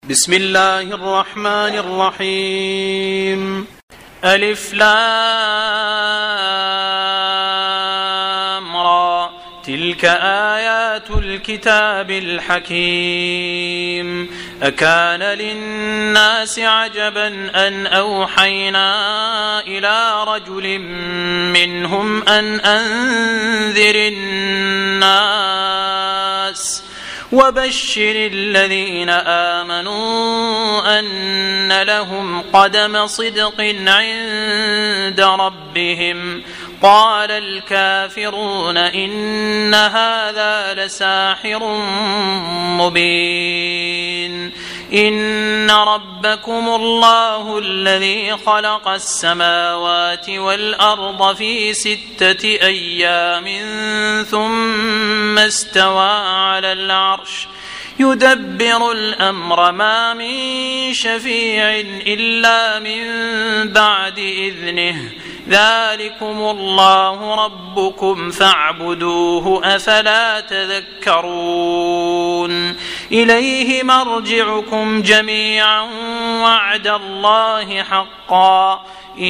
بسم الله الرحمن الرحيم. ألف لام را، تلك آيات الكتاب الحكيم. أكان للناس عجبا أن أوحينا إلى رجل منهم أن أنذر الناس وبشر الذين آمنوا أن لهم قدم صدق عند ربهم. قال الكافرون إن هذا لساحر مبين. إن ربكم الله الذي خلق السماوات والأرض في 6 أيام ثم استوى على العرش يدبر الأمر ما من شفيع إلا من بعد إذنه. ذلكم الله ربكم فاعبدوه أفلا تذكرون. إليه مرجعكم جميعا وعد الله حقا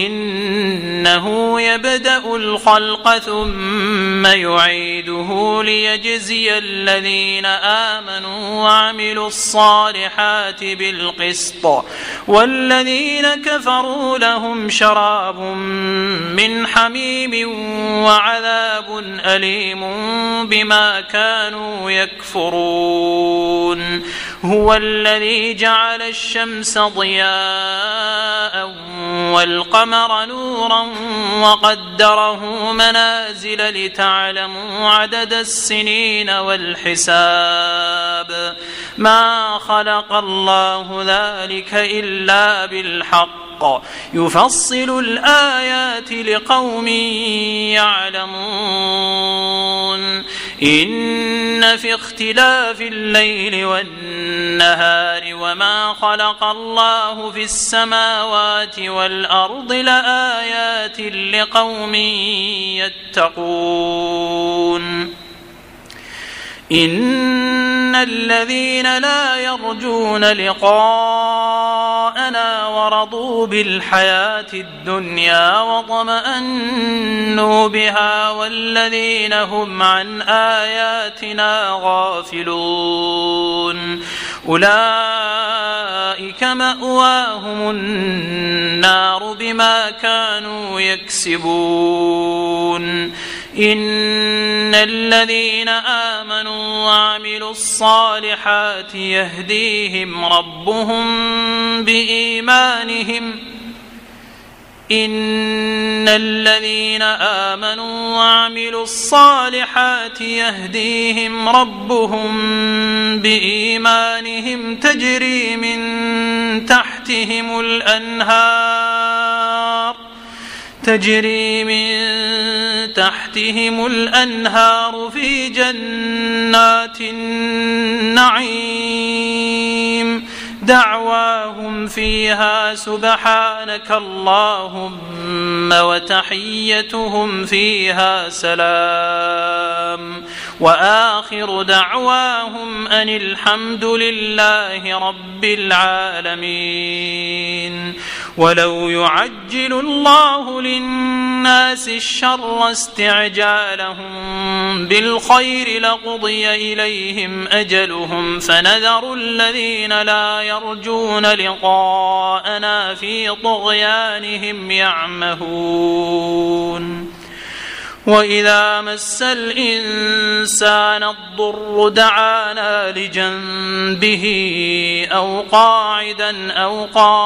إنه يبدأ الخلق ثم يعيده ليجزي الذين آمنوا وعملوا الصالحات بالقسط والذين كفروا لهم شراب من حميم وعذاب أليم بما كانوا يكفرون. هو الذي جعل الشمس ضياء والقمر نورا وقدره منازل لتعلموا عدد السنين والحساب. ما خلق الله ذلك إلا بالحق يفصل الآيات لقوم يعلمون. إن في اختلاف الليل والنهار وما خلق الله في السماوات والأرض لآيات لقوم يتقون. إن الذين لا يرجون لقاءنا ورضوا بالحياة الدنيا وطمأنوا بها والذين هم عن آياتنا غافلون أولئك مأواهم النار بما كانوا يكسبون. إن الذين آمنوا وعملوا الصالحات يهديهم ربهم بإيمانهم. إن الذين آمنوا وعملوا الصالحات يهديهم ربهم بإيمانهم تجري من تحتهم الأنهار في جنات النعيم. دعواهم فيها سبحانك اللهم وتحيتهم فيها سلام وآخر دعواهم أن الحمد لله رب العالمين. ولو يعجل الله للناس الشر استعجالهم بالخير لقضي إليهم أجلهم فنذر الذين لا يرجون لقاءنا في طغيانهم يعمهون. وإذا مس الإنسان الضر دعانا لجنبه أو قاعدا أو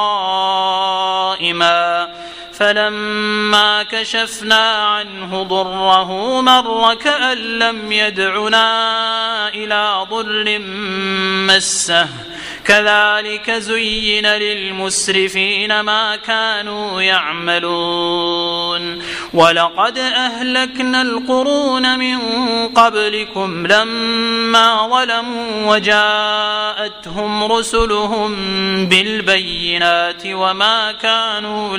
قائما فلما كشفنا عنه ضره مر كأن لم يدعنا إلى ضر مسه. كذلك زين للمسرفين ما كانوا يعملون. ولقد أهلكنا القرون من قبلكم لما ظلموا وجاءتهم رسلهم بالبينات وما كانوا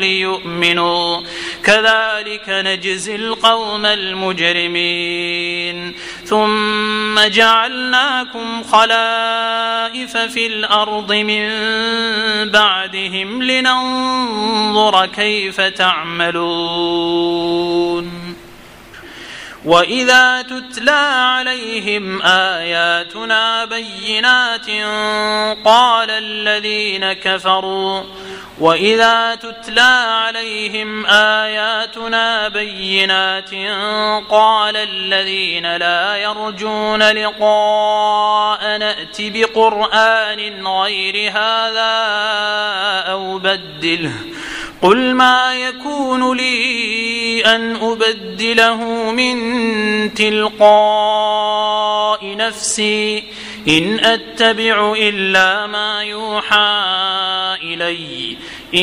ليؤمنوا كذلك نجزي القوم المجرمين. ثم جعلناكم خلائف في الأرض من بعدهم لننظر كيف تعملون وإذا تتلى عليهم آياتنا بينات قال الذين لا يرجون لقاء نأت بقرآن غير هذا أو بدله قل ما يكون لي أن أبدله من تلقاء نفسي إن أتبع إلا ما يوحى إلي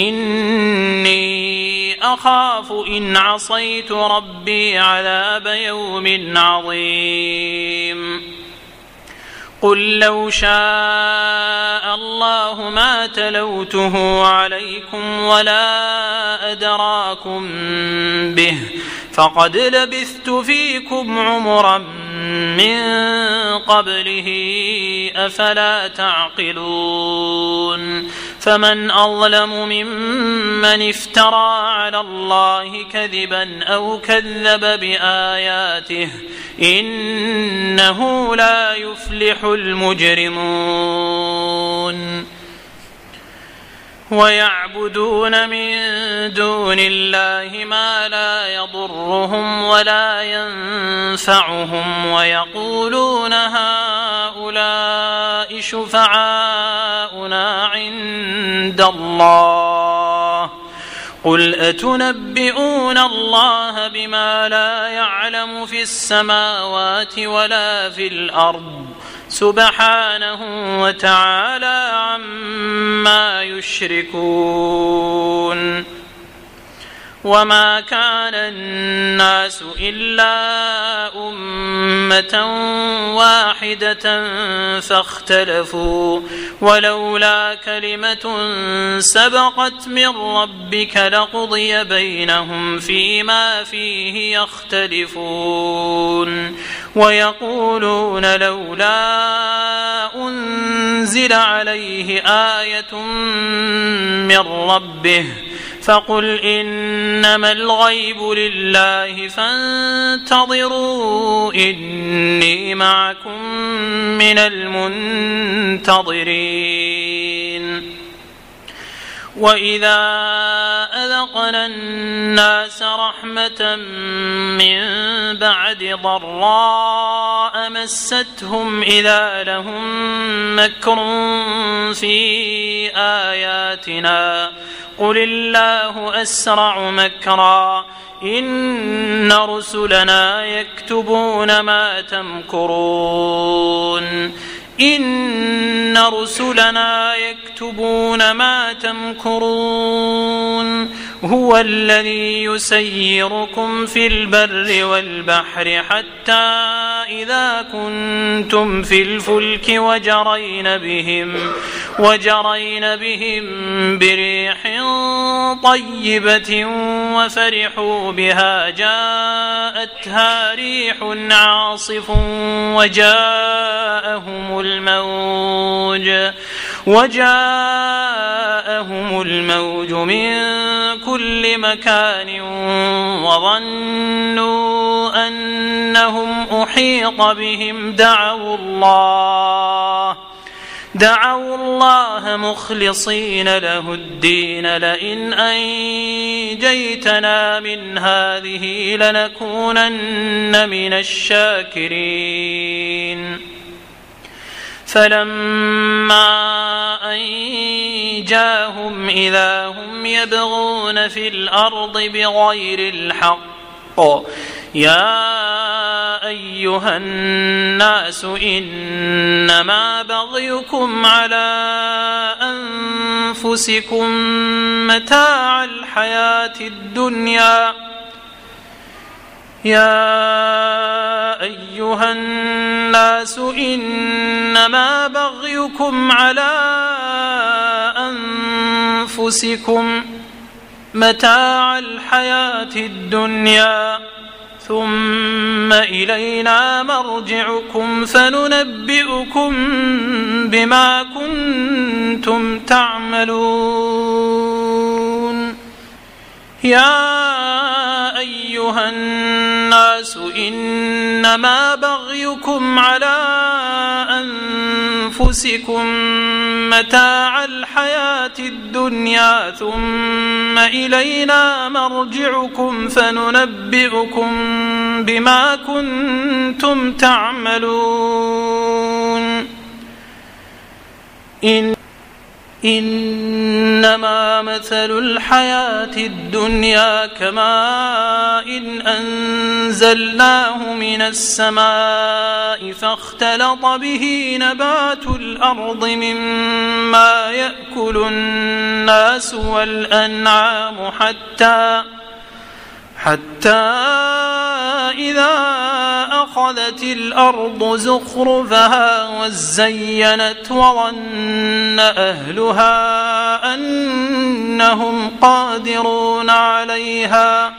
إني أخاف إن عصيت ربي عذاب يوم عظيم قل لو شاء الله ما تلوته عليكم ولا أدراكم به فقد لبثت فيكم عمرا من قبله أفلا تعقلون فمن أظلم ممن افترى على الله كذبا أو كذب بآياته إنه لا يفلح المجرمون ويعبدون من دون الله ما لا يضرهم ولا ينفعهم ويقولون هؤلاء شفعاؤنا عند الله قل أتنبئون الله بما لا يعلم في السماوات ولا في الأرض سبحانه وتعالى عما يشركون وما كان الناس إلا أمة واحدة فاختلفوا ولولا كلمة سبقت من ربك لقضي بينهم فيما فيه يختلفون ويقولون لولا أنزل عليه آية من ربه فقل إنما الغيب لله فانتظروا إني معكم من المنتظرين وإذا أذقنا الناس رحمة من بعد ضراء مستهم إذا لهم مكر في آياتنا قل الله أسرع مكرا إن رسلنا يكتبون ما تمكرون إن رسلنا يكتبون ما تمكرون هو الذي يسيركم في البر والبحر حتى إذا كنتم في الفلك وجرين بهم بريح طيبة وفرحوا بها جاءتها ريح عاصف وجاءهم الموج من كل مكان وظنوا أنهم أحيط بهم دعوا الله مخلصين له الدين لئن أنجيتنا من هذه لنكونن من الشاكرين فلما أنجاهم إذا هم يبغون في الأرض بغير الحق يا أيها الناس إنما بغيكم على أنفسكم متاع الحياة الدنيا يا أيها الناس إنما بغيكم على أنفسكم متاع الحياة الدنيا ثم إلينا مرجعكم فننبئكم بما كنتم تعملون. يا أيها الناس إنما بغيكم على أنفسكم متاع الحياة الدنيا ثم إلينا مرجعكم فننبئكم بما كنتم تعملون. إنما مثل الحياة الدنيا كماء أنزلناه من السماء فاختلط به نبات الأرض مما يأكل الناس والأنعام حتى إذا أخذت الأرض زخرفها وزينت وظن أهلها أنهم قادرون عليها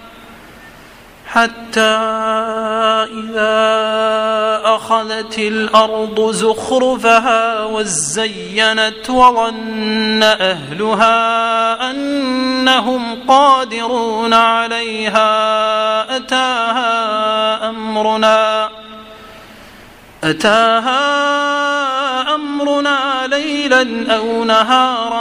أتاها أمرنا ليلا أو نهارا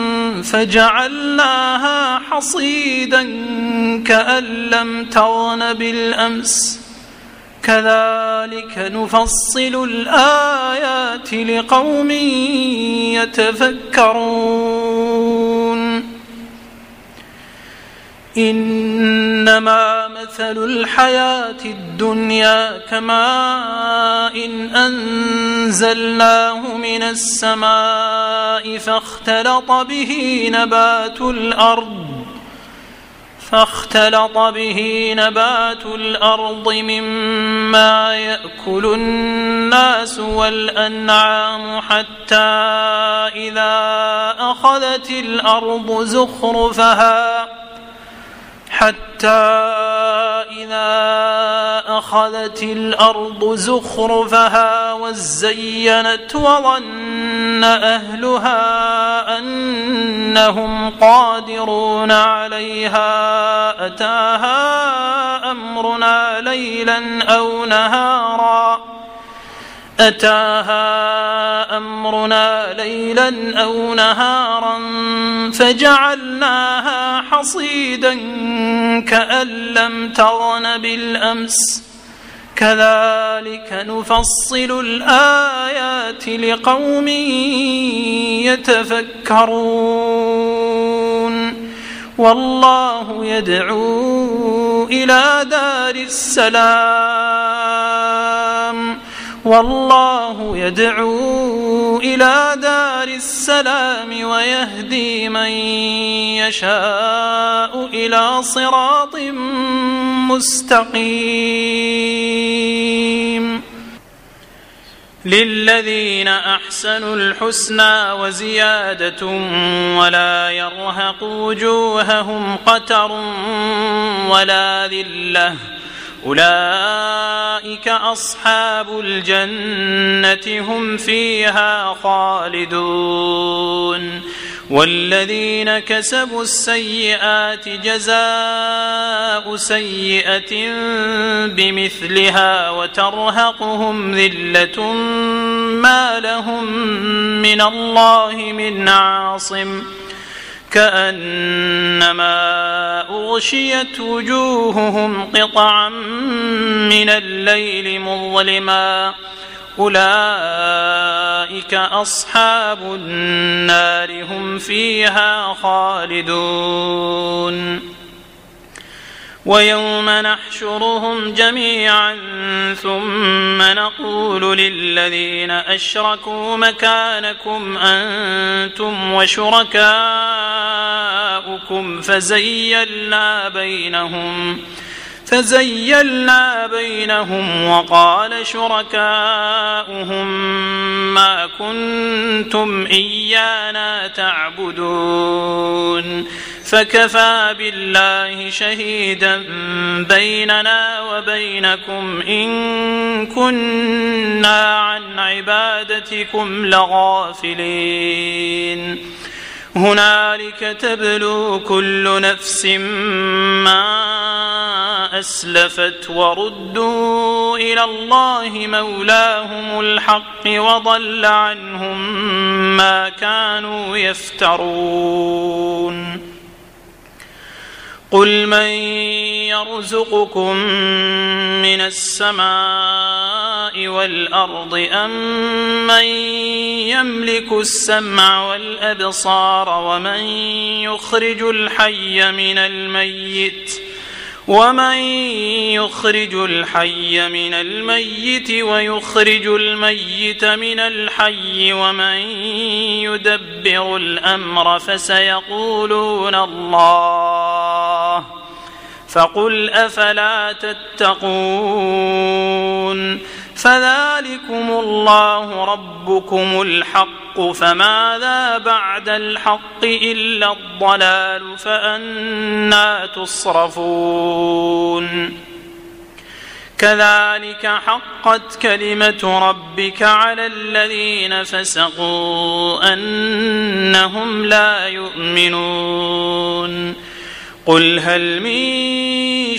فجعلناها حصيدا كأن لم تغن بالأمس كذلك نفصل الآيات لقوم يتفكرون. إنما مثل الحياة الدنيا كماء أنزلناه من السماء فاختلط به نبات الأرض مما يأكل الناس والأنعام حتى إذا أخذت الأرض زخرفها وزينت وظن أهلها أنهم قادرون عليها أتاها أمرنا ليلا أو نهارا فجعلناها حصيدا كأن لم تغن بالأمس كذلك نفصل الآيات لقوم يتفكرون. والله يدعو إلى دار السلام ويهدي من يشاء إلى صراط مستقيم. للذين أحسنوا الحسنى وزيادة ولا يرهق وجوههم قتر ولا ذلة أولئك أصحاب الجنة هم فيها خالدون. والذين كسبوا السيئات جزاء سيئة بمثلها وترهقهم ذلة ما لهم من الله من عاصم كأنما أغشيت وجوههم قطعا من الليل مظلما أولئك أصحاب النار هم فيها خالدون. ويوم نحشرهم جميعا ثم نقول للذين أشركوا مكانكم أنتم وشركاؤكم فزيلنا بينهم وقال شركاؤهم ما كنتم إيانا تعبدون فكفى بالله شهيدا بيننا وبينكم إن كنا عن عبادتكم لغافلين هنالك تبلو كل نفس ما أسلفت وردوا إلى الله مولاهم الحق وضل عنهم ما كانوا يفترون قل من يرزقكم من السماء والأرض أم من يملك السمع والأبصار ومن يخرج الحي من الميت ويخرج الميت من الحي ومن يدبر الأمر فسيقولون الله فقل أفلا تتقون فذلكم الله ربكم الحق فماذا بعد الحق إلا الضلال فأنى تصرفون كذلك حقت كلمة ربك على الذين فسقوا أنهم لا يؤمنون قل هل من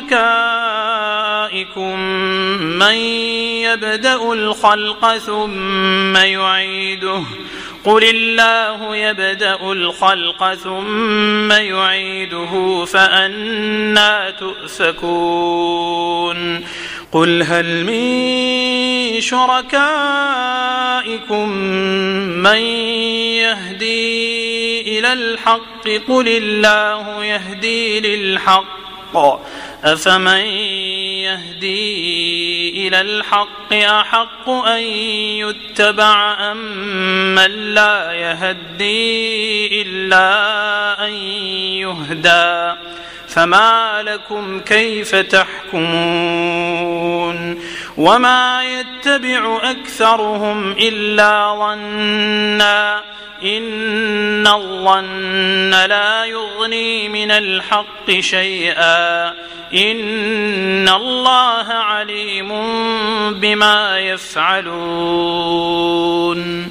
شركائكم من يبدأ الخلق ثم يعيده قل الله يبدأ الخلق ثم يعيده فأنى تؤفكون قل هل من شركائكم من يهدي إلى الحق قل الله يهدي للحق أفمن يهدي إلى الحق أحق أن يتبع أم من لا يهدي إلا أن يهدى فما لكم كيف تحكمون وما يتبع أكثرهم إلا ظنا إن الظن لا يغني من الحق شيئا إن الله عليم بما يفعلون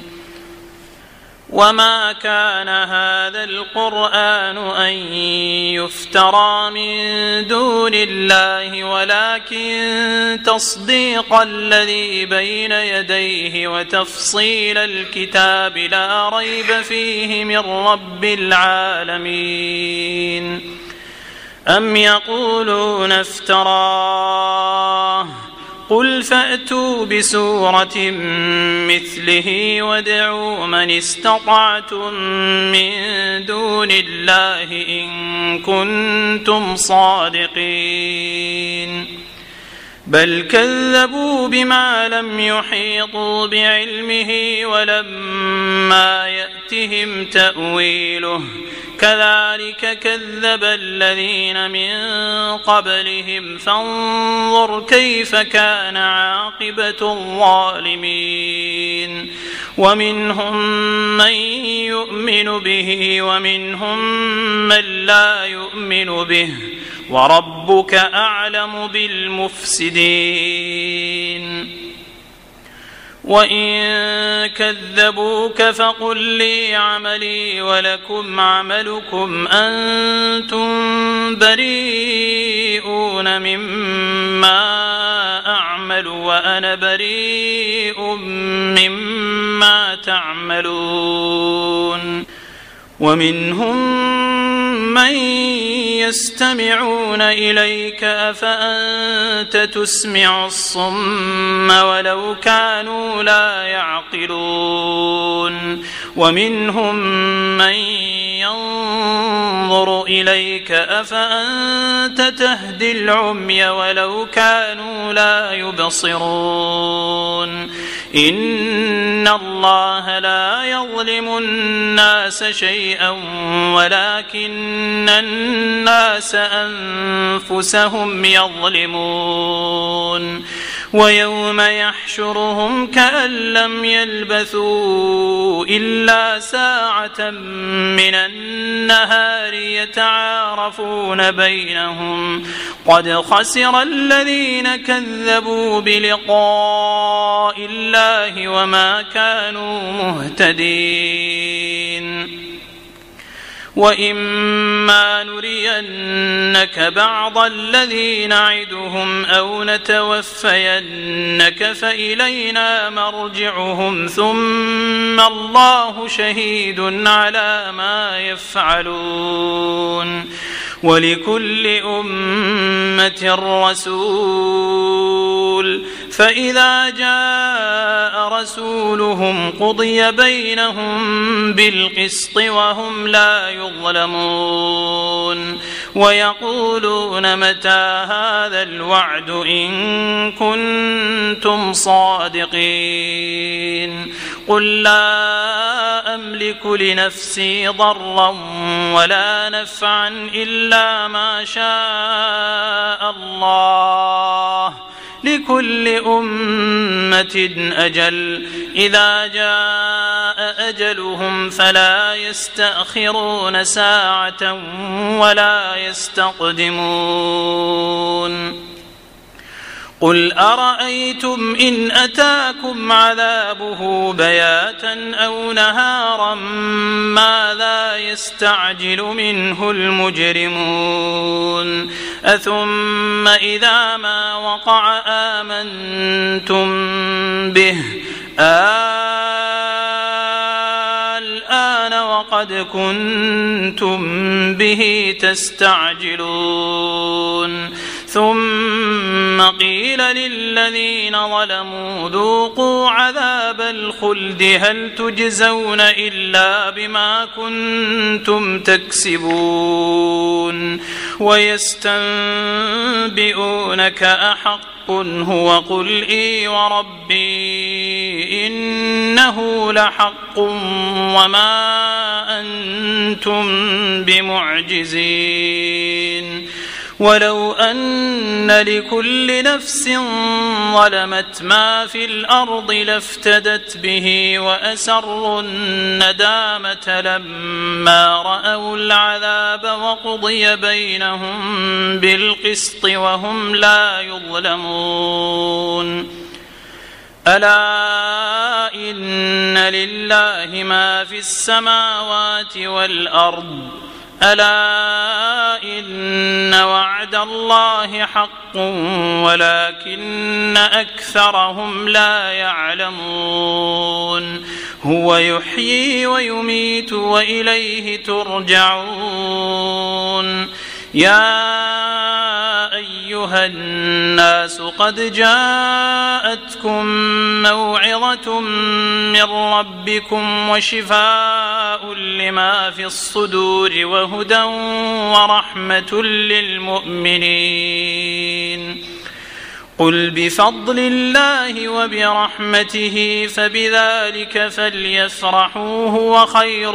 وما كان هذا القرآن أن يفترى من دون الله ولكن تصديق الذي بين يديه وتفصيل الكتاب لا ريب فيه من رب العالمين أم يقولون افتراه قل فأتوا بسورة مثله وادعوا من استطعتم من دون الله إن كنتم صادقين بل كذبوا بما لم يحيطوا بعلمه ولما يأتهم تأويله كذلك كذب الذين من قبلهم فانظر كيف كان عاقبة الظالمين ومنهم من يؤمن به ومنهم من لا يؤمن به وربك أعلم بالمفسدين وإن كذبوك فقل لي عملي ولكم عملكم أنتم بريئون مما أعمل وأنا بريء مما تعملون ومنهم من يستمعون إليك أفأنت تسمع الصم ولو كانوا لا يعقلون ومنهم من ينظر إليك أفأنت تهدي العمي ولو كانوا لا يبصرون إن الله لا يظلم الناس شيئا ولكن الناس أنفسهم يظلمون ويوم يحشرهم كأن لم يلبثوا إلا ساعة من النهار يتعارفون بينهم قد خسر الذين كذبوا بلقاء الله وما كانوا مهتدين. وإما نرينك بعض الذي نعدهم أو نتوفينك فإلينا مرجعهم ثم الله شهيد على ما يفعلون. ولكل أمة رسول فإذا جاء رسولهم قضي بينهم بالقسط وهم لا يظلمون. ويقولون متى هذا الوعد إن كنتم صادقين. قل لا أملك لنفسي ضرا ولا نفعا إلا ما شاء الله لكل أمة أجل إذا جاء أجلهم فلا يستأخرون ساعة ولا يستقدمون. قل أرأيتم إن أتاكم عذابه بياتا أو نهارا ماذا يستعجل منه المجرمون. أثم إذا ما وقع آمنتم به الآن وقد كنتم به تستعجلون. ثم قيل للذين ظلموا ذوقوا عذاب الخلد هل تجزون إلا بما كنتم تكسبون. ويستنبئونك أحق هو قل إي وربي إنه لحق وما أنتم بمعجزين. ولو أن لكل نفس ظلمت ما في الأرض لافتدت به وأسروا الندامة لما رأوا العذاب وقضي بينهم بالقسط وهم لا يظلمون. ألا إن لله ما في السماوات والأرض ألا إن وعد الله حق ولكن أكثرهم لا يعلمون. هو يحيي ويميت وإليه ترجعون. يا أيها الناس قد جاءتكم موعظة من ربكم وشفاء لما في الصدور وهدى ورحمة للمؤمنين. قل بفضل الله وبرحمته فبذلك فليفرحوا هو خير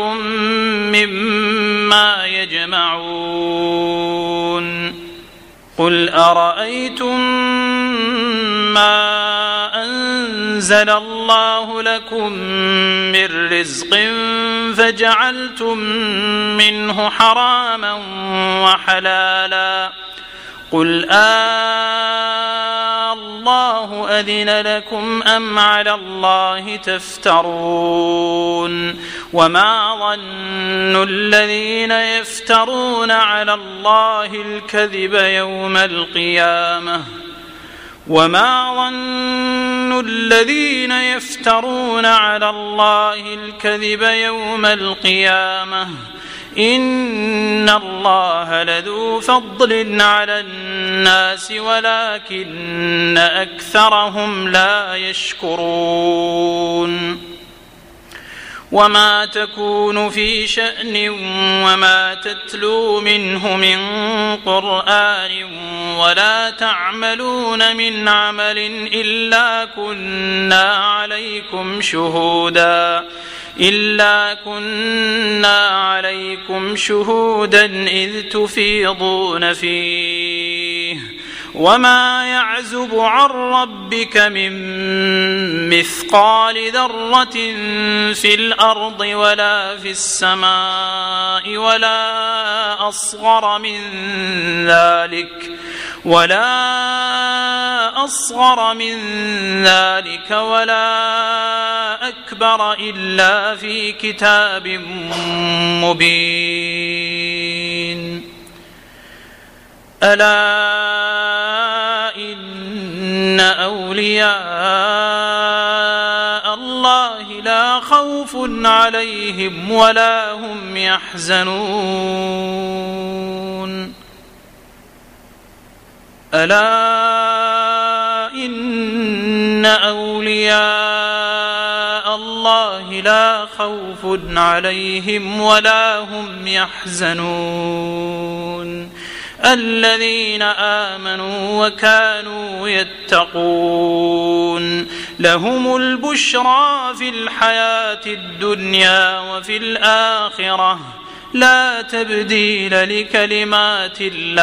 مما يجمعون. قل أرأيتم ما أنزل الله لكم من رزق فجعلتم منه حراما وحلالا قل الله أذن لكم أم على الله تفترون. وما ظن الذين يفترون على الله الكذب يوم القيامة وما ظن الذين يفترون على الله الكذب يوم القيامة إن الله لذو فضل على الناس ولكن أكثرهم لا يشكرون. وما تكون في شأن وما تتلو منه من قرآن ولا تعملون من عمل إلا كنا عليكم شهودا إذ تفيضون فيه وما يعزب عن ربك من مثقال ذرة في الأرض ولا في السماء ولا أصغر من ذلك ولا أكبر إلا في كتاب مبين. ألا إن أولياء الله لا خوف عليهم ولا هم يحزنون. ألا إن أولياء الله لا خوف عليهم ولا هم يحزنون الذين آمنوا وكانوا يتقون لهم البشرى في الحياة الدنيا وفي الآخرة لا تبديل لكلمات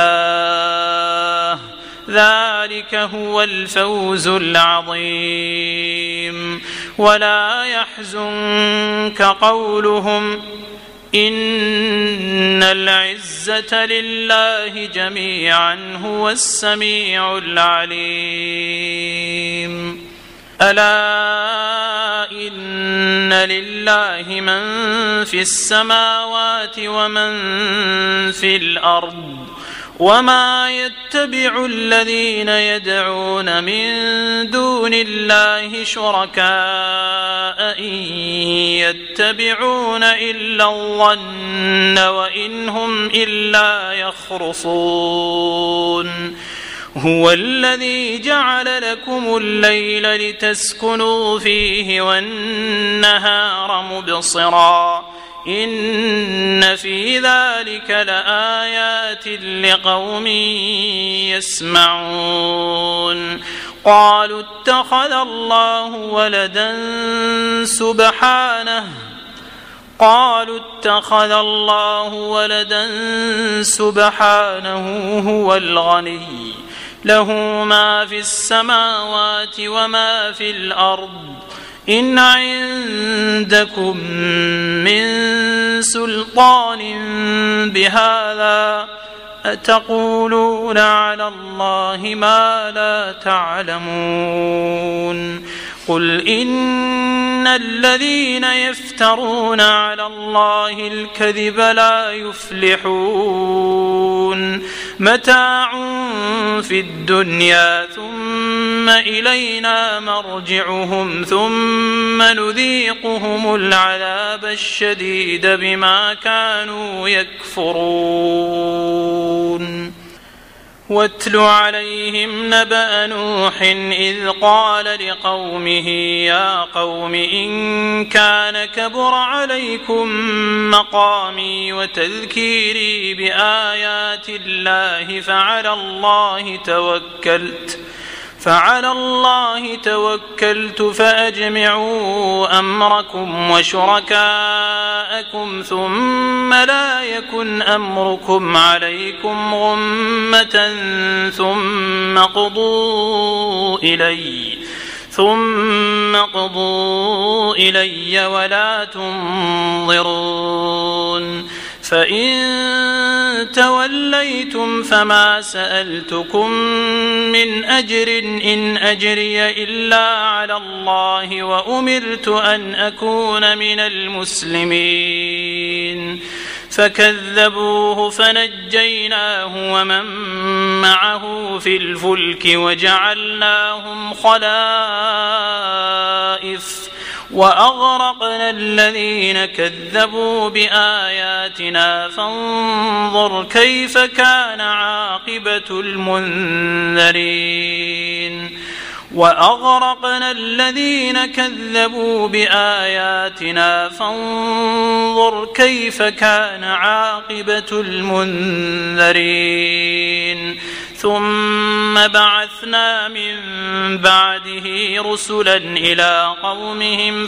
الله ذلك هو الفوز العظيم. ولا يحزنك قولهم إن العزة لله جميعا هو السميع العليم. ألا إن لله من في السماوات ومن في الأرض وما يتبع الذين يدعون من دون الله شركاء إن يتبعون إلا الظن وإن هم إلا يخرصون. هو الذي جعل لكم الليل لتسكنوا فيه والنهار مبصرا إن في ذلك لآيات لقوم يسمعون. قالوا اتخذ الله ولدا سبحانه هو الغني له ما في السماوات وما في الأرض إن عندكم من سلطان بهذا أتقولون على الله ما لا تعلمون. قل إن الذين يفترون على الله الكذب لا يفلحون. متاع في الدنيا ثم إلينا مرجعهم ثم نذيقهم العذاب الشديد بما كانوا يكفرون. واتل عليهم نبأ نوح إذ قال لقومه يا قوم إن كان كبر عليكم مقامي وتذكيري بآيات الله فعلى الله توكلت فأجمعوا أمركم وشركاءكم ثم لا يكن أمركم عليكم غمة ثم قضوا إلي ولا تنظرون. فإن توليتم فما سألتكم من أجر إن أجري إلا على الله وأمرت أن أكون من المسلمين. فكذبوه فنجيناه ومن معه في الفلك وجعلناهم خلائف وأغرقنا الذين كذبوا بآياتنا فانظر كيف كان عاقبة المنذرين. وأغرقنا الذين كذبوا بآياتنا فانظر كيف كان عاقبة المنذرين. ثم بعثنا من بعده رسلا إلى قومهم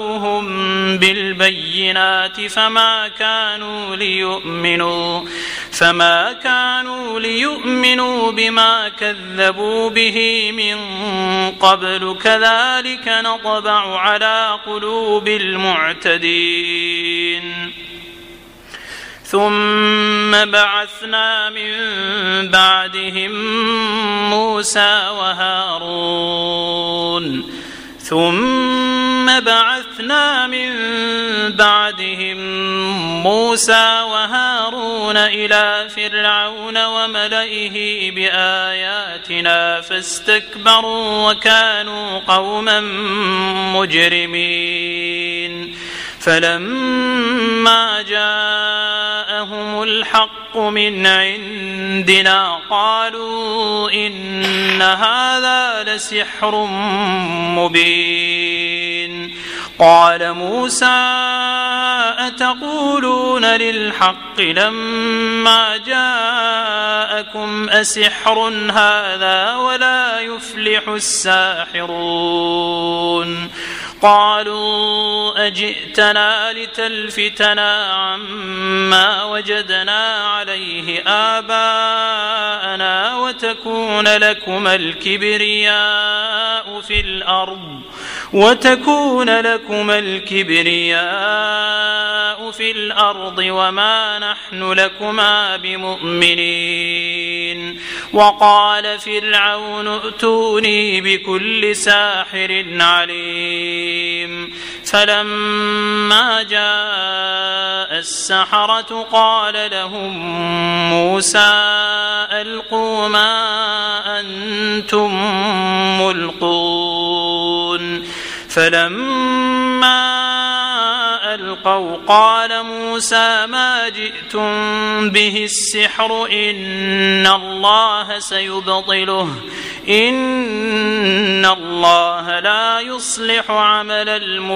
فجاءوهم بالبينات فما كانوا ليؤمنوا بما كذبوا به من قبل كذلك نطبع على قلوب المعتدين ثم بعثنا من بعدهم موسى وهارون إلى فرعون وملئه بآياتنا فاستكبروا وكانوا قوما مجرمين فلما جاءهم الحق من عندنا قالوا إن هذا لسحر مبين قال موسى أتقولون للحق لما جاءكم أسحر هذا ولا يفلح الساحرون قالوا أجئتنا لتلفتنا عما وجدنا عليه آباءنا وتكون لكما الكبرياء في الأرض وما نحن لكما بمؤمنين وقال فرعون ائتوني بكل ساحر عليم فلما جاء السحرة قال لهم موسى ألقوا ما أنتم ملقون فلما ألقوا قال موسى ما جئتم به السحر إن الله سيبطله إن الله لا يصلح عمل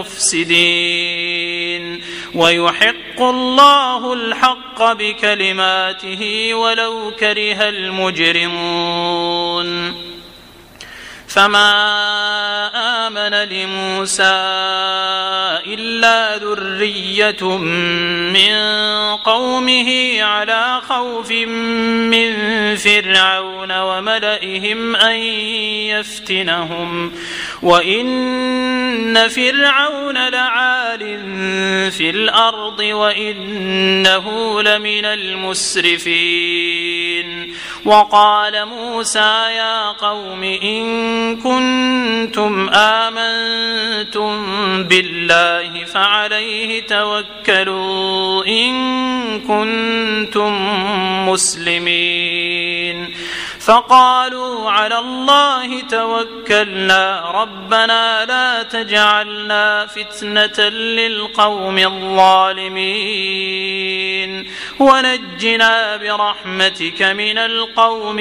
المفسدين ويحق الله الحق بكلماته ولو كره المجرمون فما آمن لموسى إلا ذرية من قومه على خوف من فرعون وملئهم أن يفتنهم وإن فرعون لعال في الأرض وإنه لمن المسرفين وقال موسى يا قوم إن كنتم آمنتم بالله فعليه توكلوا إن كنتم مسلمين فقالوا على الله توكلنا ربنا لا تجعلنا فتنة للقوم الظالمين ونجنا برحمتك من القوم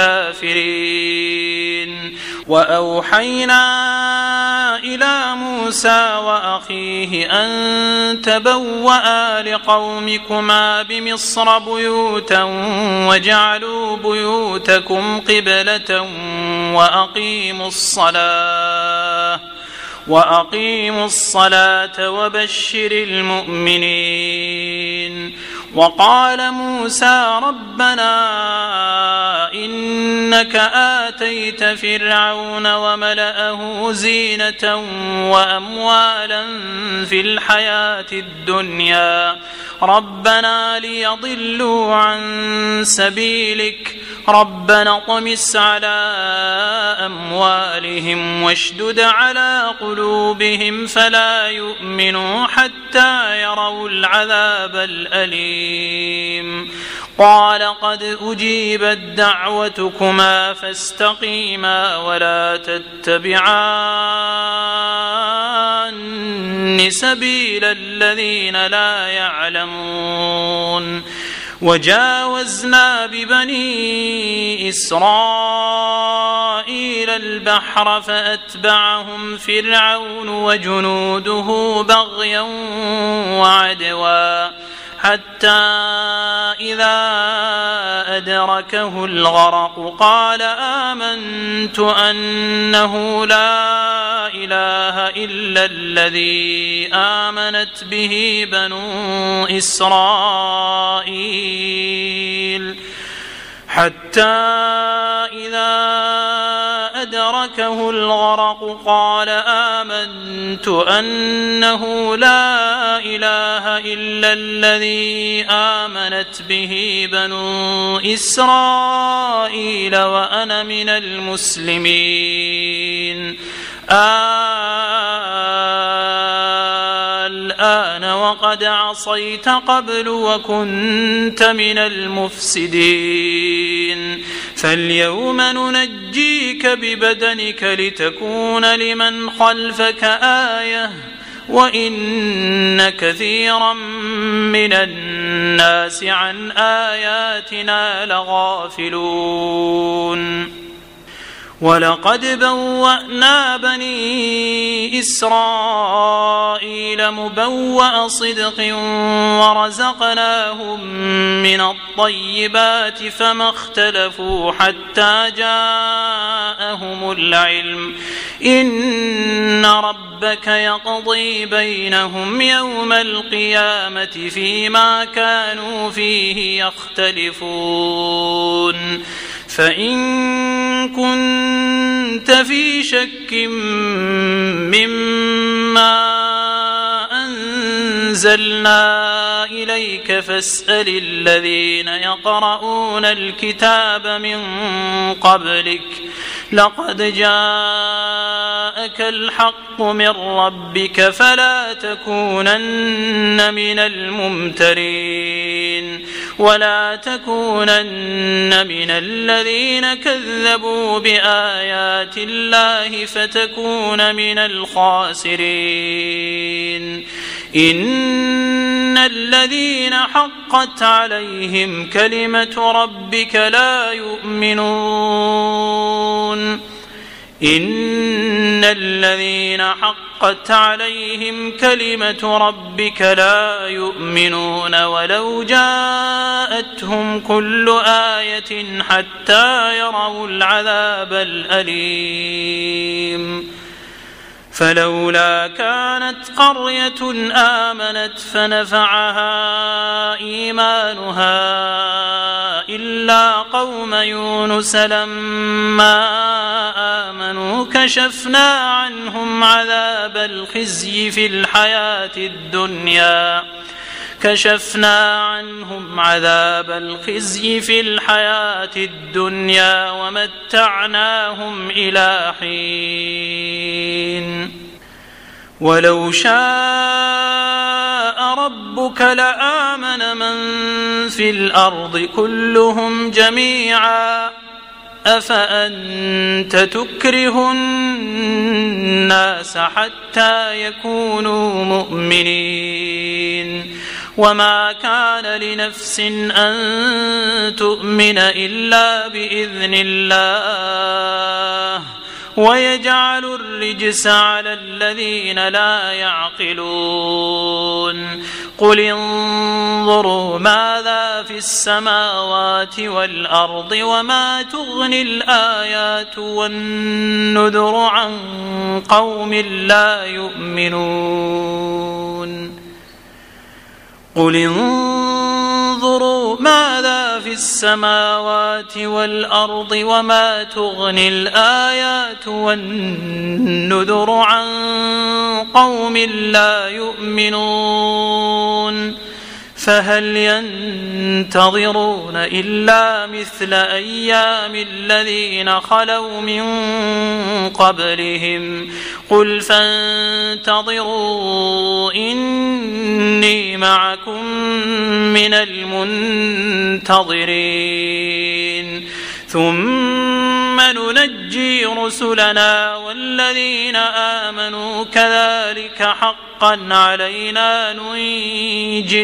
الكافرين وأوحينا إلى موسى وأخيه أن تبوأ لقومكما بمصر بيوتا وجعلوا بيوتكم قبلة وأقيموا الصلاة وبشر المؤمنين وقال موسى ربنا إنك آتيت فرعون وملأه زينة وأموالا في الحياة الدنيا ربنا ليضلوا عن سبيلك ربنا طمس على أموالهم واشدد على قلوبهم فلا يؤمنوا حتى يروا العذاب الأليم قال قد أجيبت دعوتكما فاستقيما ولا تتبعان سبيل الذين لا يعلمون وجاوزنا ببني إسرائيل البحر فأتبعهم فرعون وجنوده بغيا وعدوا حتى إذا أدركه الغرق قال آمنت أنه لا إله إلا الذي آمنت به بنو إسرائيل حتى إذا أدركه الغرق قال آمنت أنه لا إله إلا الذي آمنت به بنو إسرائيل وأنا من المسلمين الآن وقد عصيت قبل وكنت من المفسدين فاليوم ننجيك ببدنك لتكون لمن خلفك آية وإن كثيرا من الناس عن آياتنا لغافلون ولقد بوأنا بني إسرائيل مبوأ صدق ورزقناهم من الطيبات فما اختلفوا حتى جاءهم العلم إن ربك يقضي بينهم يوم القيامة فيما كانوا فيه يختلفون فإن كنت في شك مما أنزلنا إليك فاسأل الذين يقرؤون الكتاب من قبلك لقد جاءك الحق من ربك فلا تكونن من الممترين ولا تكونن من الذين كذبوا بآيات الله فتكون من الخاسرين إن الذين حقت عليهم كلمة ربك لا يؤمنون إن الذين حقت عليهم كلمة ربك لا يؤمنون ولو جاءتهم كل آية حتى يروا العذاب الأليم فلولا كانت قرية آمنت فنفعها إيمانها إلا قوم يونس لما آمنوا كشفنا عنهم عذاب الخزي في الحياة الدنيا ومتعناهم إلى حين ولو شاء ربك لآمن من في الأرض كلهم جميعا أفأنت تكره الناس حتى يكونوا مؤمنين وما كان لنفس أن تؤمن إلا بإذن الله ويجعل الرجس على الذين لا يعقلون قل انظروا ماذا في السماوات والأرض وما تغني الآيات والنذر عن قوم لا يؤمنون قل انظروا ماذا في السماوات والأرض وما تغني الآيات والنذر عن قوم لا يؤمنون فهل ينتظرون إلا مثل أيام الذين خلوا من قبلهم قل فانتظروا إني معكم من المنتظرين ثم ننجي رسلنا والذين آمنوا كذلك حقا علينا ننجي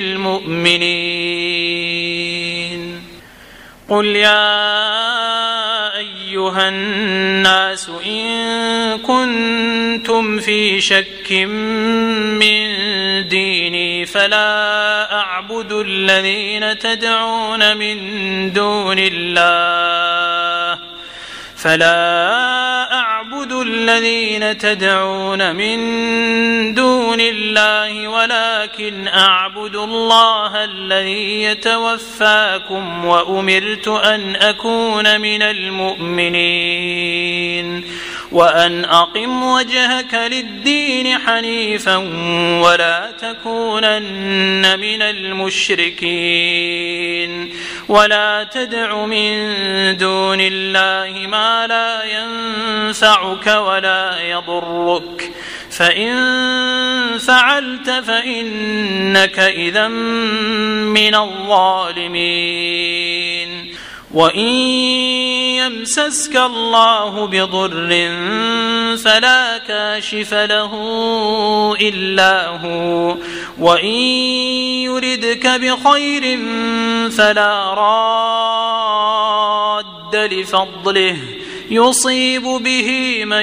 المؤمنين قل يا أيها الناس إن كنتم في شك من ديني فلا أعبد الذين تدعون من دون الله الذين تدعون من دون الله ولكن أعبد الله الذي يتوفاكم وأمرت أن أكون من المؤمنين وأن أقم وجهك للدين حنيفا ولا تكونن من المشركين ولا تدع من دون الله ما لا ينفعك ولا يضرك فإن فعلت فإنك إذا من الظالمين وإن يمسسك الله بضر فلا كاشف له إلا هو وإن يردك بخير فلا راد لفضله يصيب به من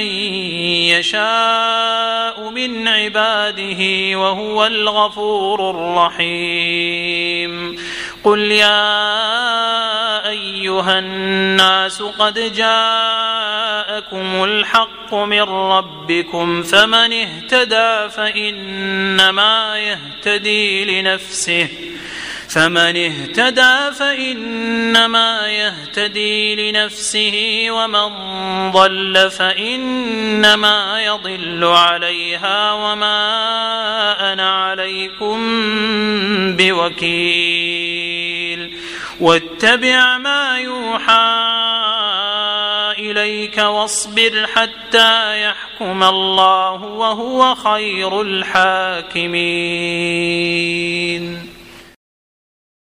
يشاء من عباده وهو الغفور الرحيم قل يا أيها الناس قد جاءكم الحق من ربكم فمن اهتدى فإنما يهتدي لنفسه ومن ضل فإنما يضل عليها وما أنا عليكم بوكيل واتبع ما يوحى إليك واصبر حتى يحكم الله وهو خير الحاكمين.